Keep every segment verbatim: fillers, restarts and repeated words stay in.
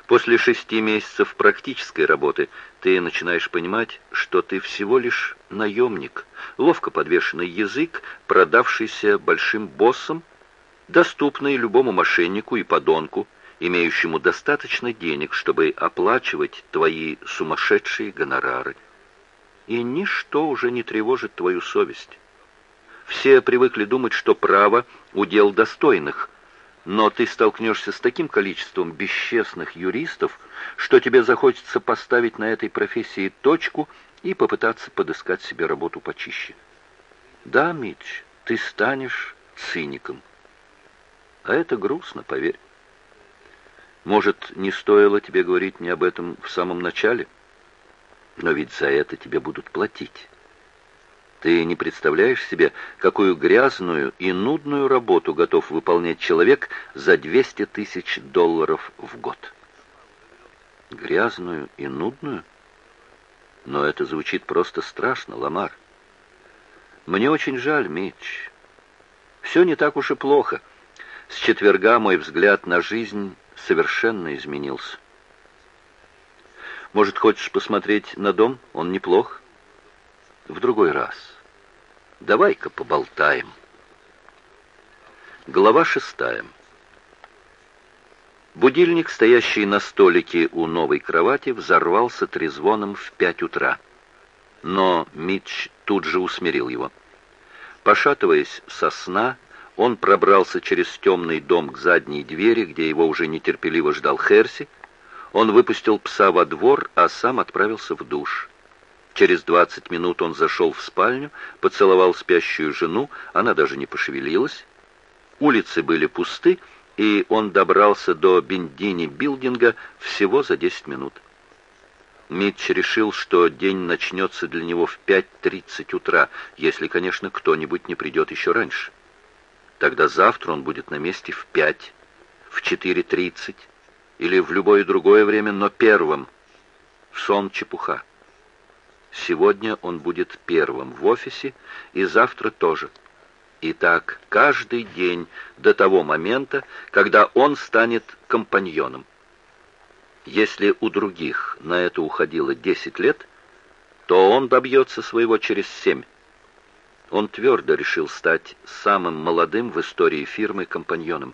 После шести месяцев практической работы ты начинаешь понимать, что ты всего лишь наемник, ловко подвешенный язык, продавшийся большим боссом, доступный любому мошеннику и подонку, имеющему достаточно денег, чтобы оплачивать твои сумасшедшие гонорары. И ничто уже не тревожит твою совесть. Все привыкли думать, что право — удел достойных, но ты столкнешься с таким количеством бесчестных юристов, что тебе захочется поставить на этой профессии точку и попытаться подыскать себе работу почище. Да, Митч, ты станешь циником. А это грустно, поверь. Может, не стоило тебе говорить мне об этом в самом начале? Но ведь за это тебе будут платить. Ты не представляешь себе, какую грязную и нудную работу готов выполнять человек за двести тысяч долларов в год. Грязную и нудную? Но это звучит просто страшно, Ламар. Мне очень жаль, Митч. Все не так уж и плохо. С четверга мой взгляд на жизнь совершенно изменился. Может, хочешь посмотреть на дом? Он неплох. В другой раз. Давай-ка поболтаем. Глава шестая. Будильник, стоящий на столике у новой кровати, взорвался трезвоном в пять утра. Но Митч тут же усмирил его. Пошатываясь со сна, он пробрался через темный дом к задней двери, где его уже нетерпеливо ждал Херси. Он выпустил пса во двор, а сам отправился в душ. Через двадцать минут он зашел в спальню, поцеловал спящую жену, она даже не пошевелилась. Улицы были пусты, и он добрался до Бендини-билдинга всего за десять минут. Митч решил, что день начнется для него в пять тридцать утра, если, конечно, кто-нибудь не придет еще раньше. Тогда завтра он будет на месте в пять, в четыре тридцать или в любое другое время, но первым. Сон чепуха. Сегодня он будет первым в офисе, и завтра тоже. И так каждый день до того момента, когда он станет компаньоном. Если у других на это уходило десять лет, то он добьется своего через семь. Он твердо решил стать самым молодым в истории фирмы компаньоном.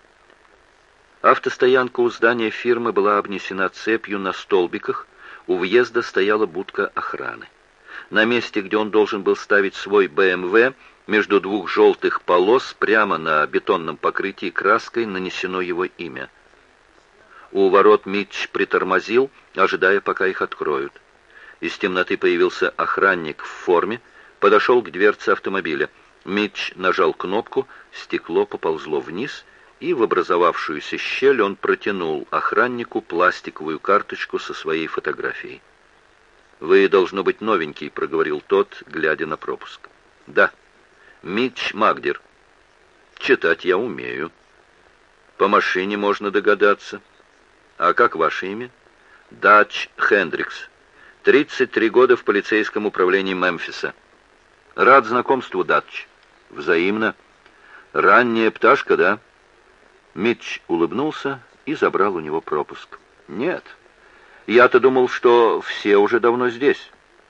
Автостоянка у здания фирмы была обнесена цепью на столбиках, у въезда стояла будка охраны. На месте, где он должен был ставить свой бэ эм вэ, между двух желтых полос, прямо на бетонном покрытии краской нанесено его имя. У ворот Митч притормозил, ожидая, пока их откроют. Из темноты появился охранник в форме, подошел к дверце автомобиля. Митч нажал кнопку, стекло поползло вниз, и в образовавшуюся щель он протянул охраннику пластиковую карточку со своей фотографией. «Вы, должно быть, новенький», — проговорил тот, глядя на пропуск. «Да. Митч Магдер. Читать я умею. По машине можно догадаться. А как ваше имя?» «Дач Хендрикс. тридцать три года в полицейском управлении Мемфиса». «Рад знакомству, Дач». «Взаимно. Ранняя пташка, да?» Митч улыбнулся и забрал у него пропуск. «Нет. Я-то думал, что все уже давно здесь».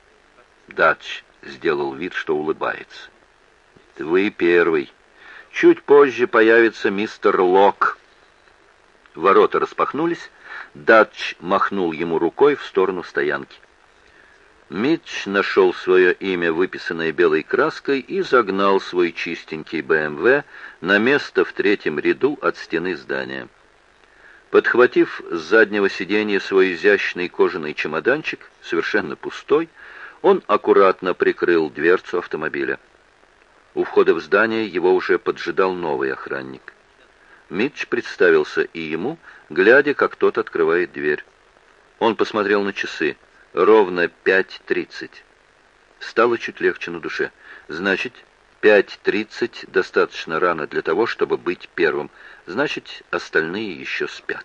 Дач сделал вид, что улыбается. «Вы первый. Чуть позже появится мистер Лок». Ворота распахнулись. Дач махнул ему рукой в сторону стоянки. Митч нашел свое имя, выписанное белой краской, и загнал свой чистенький бэ эм вэ на место в третьем ряду от стены здания. Подхватив с заднего сиденья свой изящный кожаный чемоданчик, совершенно пустой, он аккуратно прикрыл дверцу автомобиля. У входа в здание его уже поджидал новый охранник. Митч представился и ему, глядя, как тот открывает дверь. Он посмотрел на часы. Ровно пять тридцать. Стало чуть легче на душе. Значит, пять тридцать достаточно рано для того, чтобы быть первым. Значит, остальные еще спят.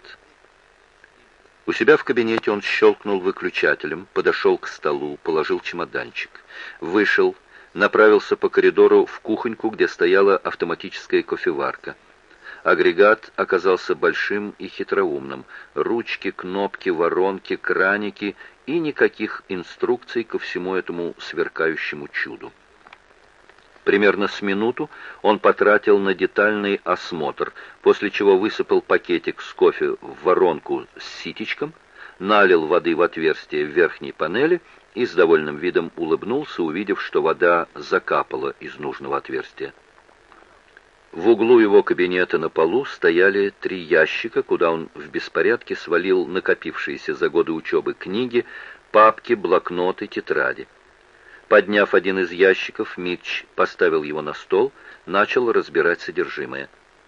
У себя в кабинете он щелкнул выключателем, подошел к столу, положил чемоданчик, вышел, направился по коридору в кухоньку, где стояла автоматическая кофеварка. Агрегат оказался большим и хитроумным. Ручки, кнопки, воронки, краники и никаких инструкций ко всему этому сверкающему чуду. Примерно с минуту он потратил на детальный осмотр, после чего высыпал пакетик с кофе в воронку с ситечком, налил воды в отверстие в верхней панели и с довольным видом улыбнулся, увидев, что вода закапала из нужного отверстия. В углу его кабинета на полу стояли три ящика, куда он в беспорядке свалил накопившиеся за годы учебы книги, папки, блокноты, тетради. Подняв один из ящиков, Митч поставил его на стол, начал разбирать содержимое.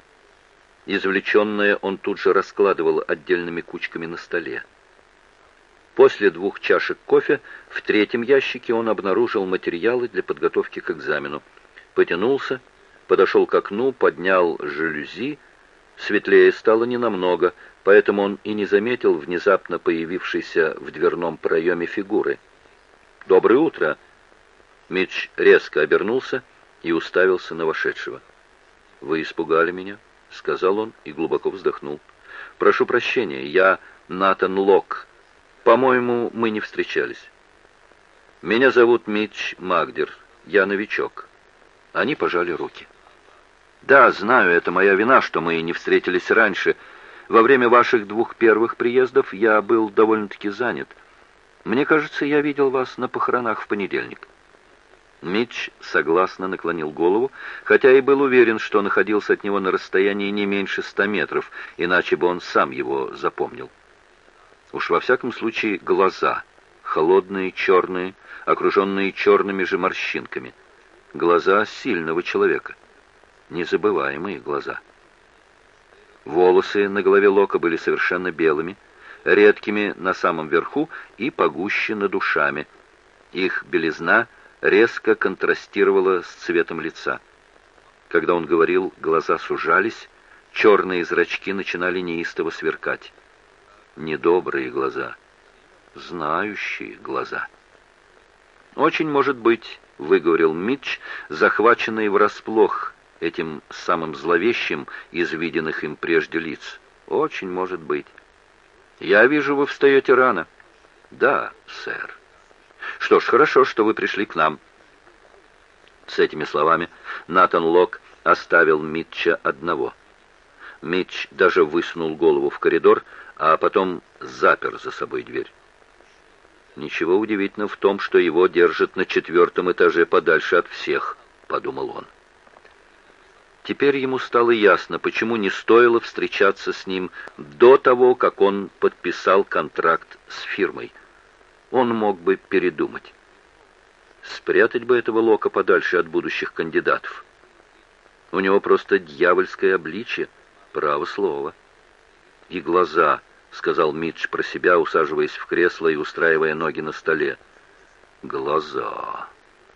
Извлеченное он тут же раскладывал отдельными кучками на столе. После двух чашек кофе в третьем ящике он обнаружил материалы для подготовки к экзамену. Потянулся, подошел к окну, поднял жалюзи. Светлее стало ненамного, поэтому он и не заметил внезапно появившейся в дверном проеме фигуры. «Доброе утро!» Митч резко обернулся и уставился на вошедшего. «Вы испугали меня», — сказал он и глубоко вздохнул. «Прошу прощения, я Натан Лок. По-моему, мы не встречались». «Меня зовут Митч Магдер. Я новичок». Они пожали руки. «Да, знаю, это моя вина, что мы не встретились раньше. Во время ваших двух первых приездов я был довольно-таки занят. Мне кажется, я видел вас на похоронах в понедельник». Митч согласно наклонил голову, хотя и был уверен, что находился от него на расстоянии не меньше ста метров, иначе бы он сам его запомнил. Уж во всяком случае глаза, холодные, черные, окруженные черными же морщинками. Глаза сильного человека. Незабываемые глаза. Волосы на голове Лока были совершенно белыми, редкими на самом верху и погуще над ушами. Их белизна резко контрастировала с цветом лица. Когда он говорил, глаза сужались, черные зрачки начинали неистово сверкать. Недобрые глаза, знающие глаза. «Очень может быть», — выговорил Митч, захваченный врасплох этим самым зловещим из виденных им прежде лиц. «Очень может быть. Я вижу, вы встаете рано». «Да, сэр». «Что ж, хорошо, что вы пришли к нам». С этими словами Натан Лок оставил Митча одного. Митч даже высунул голову в коридор, а потом запер за собой дверь. «Ничего удивительного в том, что его держат на четвертом этаже подальше от всех», — подумал он. Теперь ему стало ясно, почему не стоило встречаться с ним до того, как он подписал контракт с фирмой. Он мог бы передумать. Спрятать бы этого Лока подальше от будущих кандидатов. У него просто дьявольское обличье, право слово. И глаза, сказал Митч про себя, усаживаясь в кресло и устраивая ноги на столе. Глаза.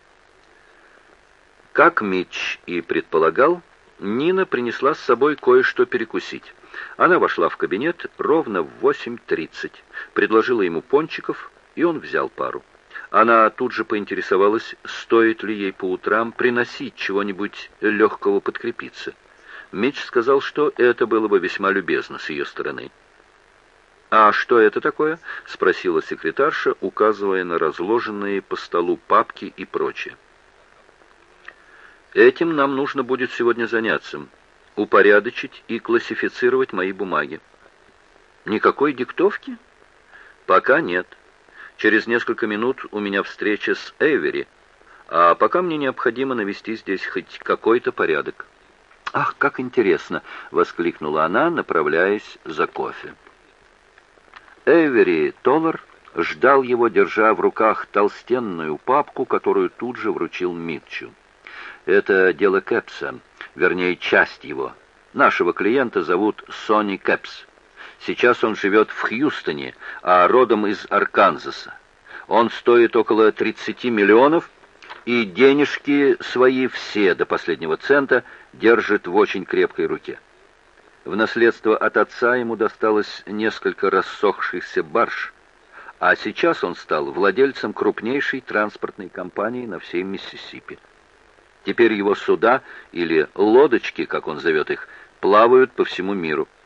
Как Митч и предполагал, Нина принесла с собой кое-что перекусить. Она вошла в кабинет ровно в восемь тридцать, предложила ему пончиков, и он взял пару. Она тут же поинтересовалась, стоит ли ей по утрам приносить чего-нибудь легкого подкрепиться. Митч сказал, что это было бы весьма любезно с ее стороны. «А что это такое?» — спросила секретарша, указывая на разложенные по столу папки и прочее. «Этим нам нужно будет сегодня заняться, упорядочить и классифицировать мои бумаги». «Никакой диктовки?» «Пока нет. Через несколько минут у меня встреча с Эйвери, а пока мне необходимо навести здесь хоть какой-то порядок». «Ах, как интересно!» — воскликнула она, направляясь за кофе. Эйвери Толлар ждал его, держа в руках толстенную папку, которую тут же вручил Митчу. «Это дело Кэпса, вернее, часть его. Нашего клиента зовут Сонни Кэпс. Сейчас он живет в Хьюстоне, а родом из Арканзаса. Он стоит около тридцати миллионов, и денежки свои все до последнего цента держит в очень крепкой руке. В наследство от отца ему досталось несколько рассохшихся барж, а сейчас он стал владельцем крупнейшей транспортной компании на всей Миссисипи. Теперь его суда, или лодочки, как он зовет их, плавают по всему миру.